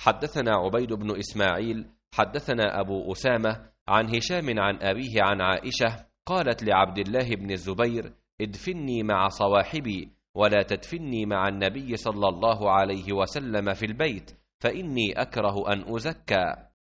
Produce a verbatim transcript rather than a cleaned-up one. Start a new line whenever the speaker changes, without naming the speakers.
حدثنا عبيد بن إسماعيل حدثنا أبو أسامة عن هشام عن أبيه عن عائشة قالت لعبد الله بن الزبير: ادفني مع صواحبي ولا تدفني مع النبي صلى الله عليه وسلم في البيت، فإني أكره أن أزكى.